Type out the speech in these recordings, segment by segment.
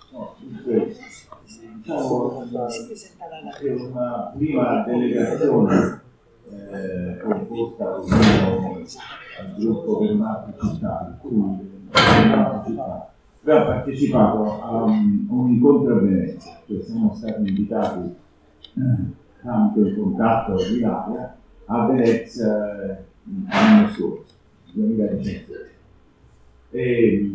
No, dunque, diciamo che una prima delegazione composta al gruppo per Marche Città, abbiamo partecipato a un incontro a Venezia, cioè siamo stati invitati tramite il contatto di Italia a Venezia l'anno scorso, 2017. E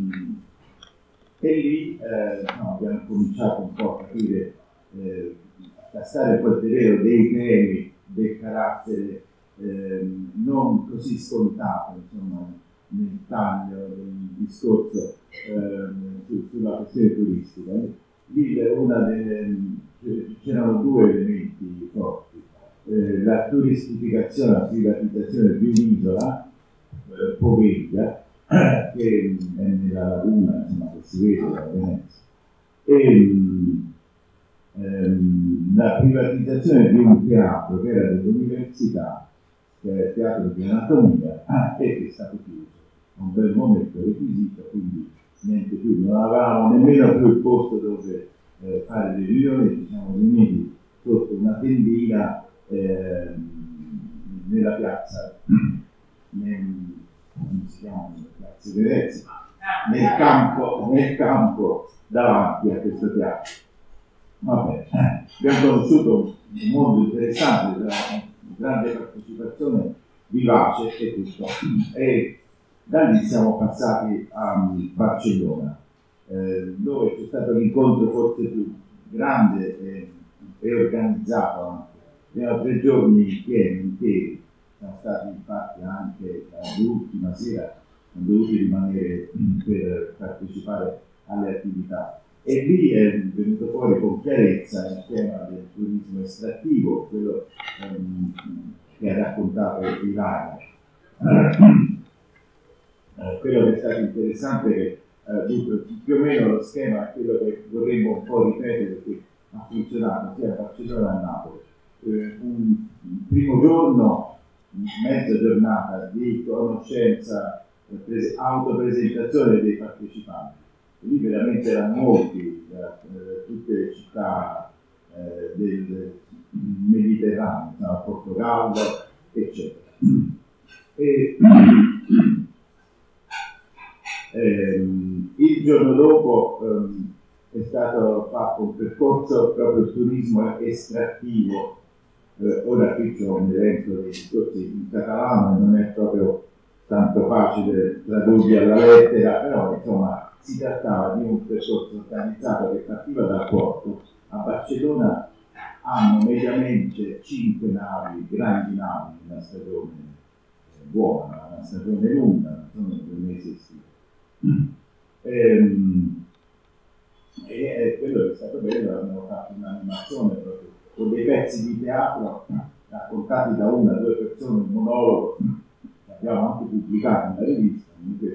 lì abbiamo cominciato un po' a capire, a tastare quel terreno dei temi, del carattere non così scontato, insomma, nel taglio del discorso sulla questione turistica. Lì c'erano due elementi forti, la turistificazione, la privatizzazione di un'isola, Poveglia, che è nella laguna, insomma, che si vede da Venezia, e la privatizzazione di un teatro che era dell'università, che era il teatro di anatomia, e che è stato chiuso a un bel momento requisito, quindi niente più, non avevamo nemmeno più il posto dove fare le riunioni, ci siamo riuniti sotto una tendina nella piazza, come si chiama, piazza Venezia, nel campo davanti a questo teatro. Vabbè, abbiamo conosciuto un mondo interessante, una grande partecipazione vivace e tutto. E da lì siamo passati a Barcellona, dove c'è stato l'incontro forse più grande e organizzato anche. Abbiamo 3 giorni pieni, interi, siamo stati infatti anche l'ultima sera, siamo dovuti rimanere per partecipare alle attività. E lì è venuto fuori con chiarezza il tema del turismo estrattivo, quello che ha raccontato Ilaria. Quello che è stato interessante è che più o meno lo schema è quello che vorremmo un po' ripetere, perché ha funzionato sia a Barcellona che a Napoli. Un primo giorno, mezza giornata di conoscenza, autopresentazione dei partecipanti. Lì veramente erano molti da tutte le città del Mediterraneo, Portogallo, eccetera. E il giorno dopo è stato fatto un percorso proprio il turismo estrattivo. Ora qui c'è un elenco dei discorsi in catalano, non è proprio tanto facile tradurli alla lettera, però insomma si trattava di un percorso organizzato che partiva dal porto. A Barcellona hanno mediamente 5 navi, grandi navi, una stagione buona, una stagione lunga, non sono 2 mesi estivi. E quello che è stato bello, abbiamo fatto un'animazione proprio con dei pezzi di teatro raccontati da 1 o 2 persone, un monologo che abbiamo anche pubblicato nella rivista,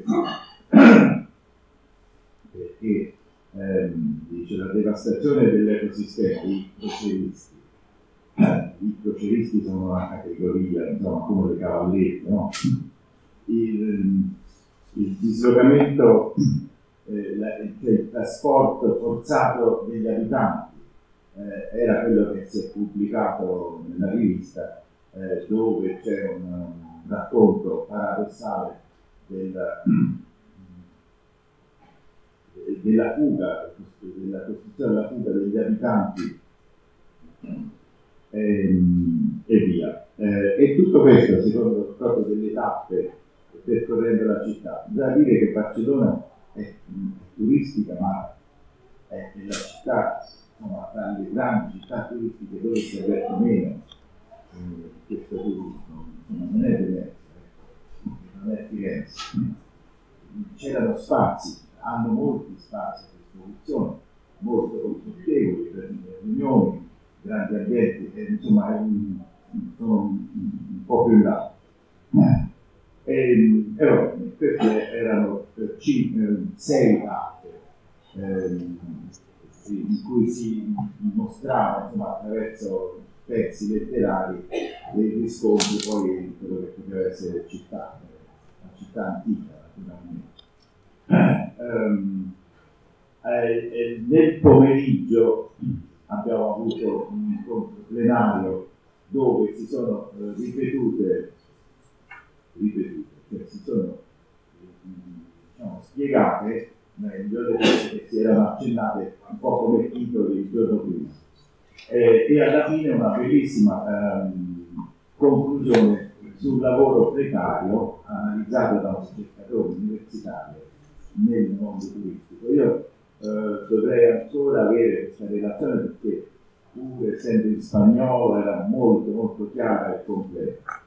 perché dice la devastazione dell'ecosistema, i croceristi. I croceristi sono una categoria, insomma, come le cavallette, no? Il dislocamento, cioè il trasporto forzato degli abitanti era quello che si è pubblicato nella rivista, dove c'è un racconto paradossale della fuga, della costruzione della fuga degli abitanti e via. E tutto questo secondo proprio delle tappe percorrendo la città. Bisogna dire che Barcellona è turistica, ma è la città, insomma, tra le grandi città turistiche dove si avverte meno questo turismo. Non è Venezia, non è Firenze. C'erano spazi, hanno molti spazi a disposizione, molto confortevoli per le riunioni, grandi ambienti, e insomma sono un po' più in là. E queste erano 6 tappe in cui si mostrava, insomma, attraverso pezzi letterari dei riscontri poi in quello che poteva essere città, la città antica naturalmente. Nel pomeriggio abbiamo avuto un incontro plenario dove si sono ripetute, cioè si sono spiegate le cose che si erano accennate un po' come titoli il giorno prima. E alla fine una bellissima conclusione sul lavoro precario analizzato da un ricercatore universitario nel mondo turistico. Io dovrei ancora avere questa relazione perché pur essendo in spagnolo era molto molto chiara e completa.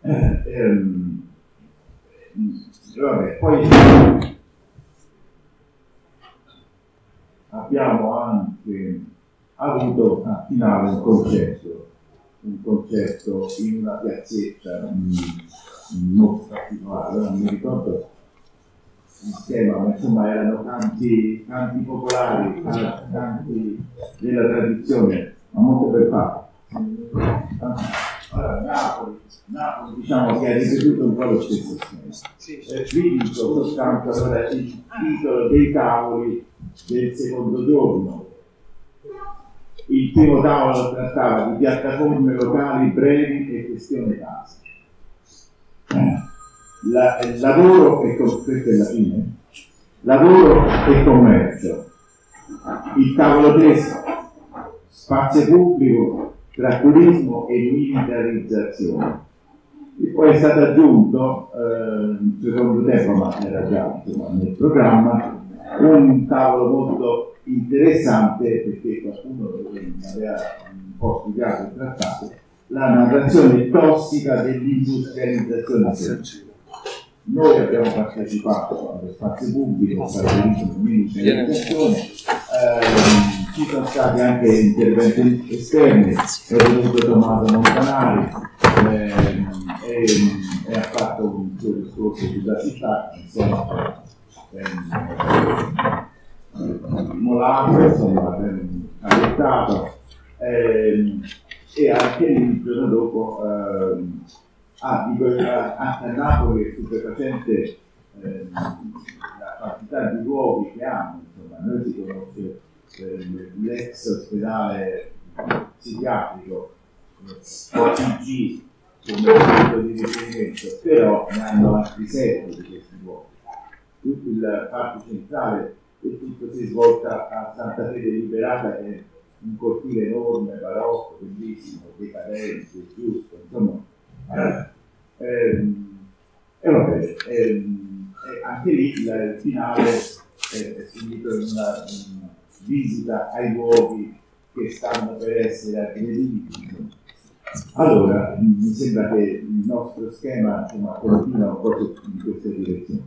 Vabbè, poi abbiamo anche avuto a finale un concerto in una piazzetta molto particolare, non mi ricordo il tema, ma insomma erano canti popolari, canti della tradizione, ma molto ben fatti. Allora, Napoli diciamo che ha ripetuto un po' lo stesso schema. Vinto soltanto allora il titolo dei tavoli del secondo giorno. Il primo tavolo trattava di piattaforme locali brevi e questione casa. Il lavoro e questa è la fine. Lavoro e commercio. Il tavolo 3, spazio pubblico tra turismo e militarizzazione. E poi è stato aggiunto, secondo tempo, ma era già nel programma, un tavolo molto interessante perché qualcuno aveva un po' studiato e trattato la narrazione tossica dell'industrializzazione. Noi abbiamo partecipato allo spazio pubblico, militarizzazione, ci sono stati anche interventi esterni, è venuto Tommaso Montanari e ha fatto un suo discorso sulla città insieme a Molano, insomma, adottato, e anche lì il giorno dopo a Napoli è stupefacente la quantità di luoghi che hanno, insomma, noi si conosce l'ex ospedale psichiatrico OTG come punto di riferimento, però ne hanno altri 7 di questi luoghi. Tutto il parco centrale e tutto si svolta a Santa Fede Liberata, che è un cortile enorme, barocco, bellissimo, decadente, giusto, insomma. E vabbè, anche lì il finale è finito in una visita ai luoghi che stanno per essere aggrediti. Allora, mi sembra che il nostro schema continua un po' in questa direzione.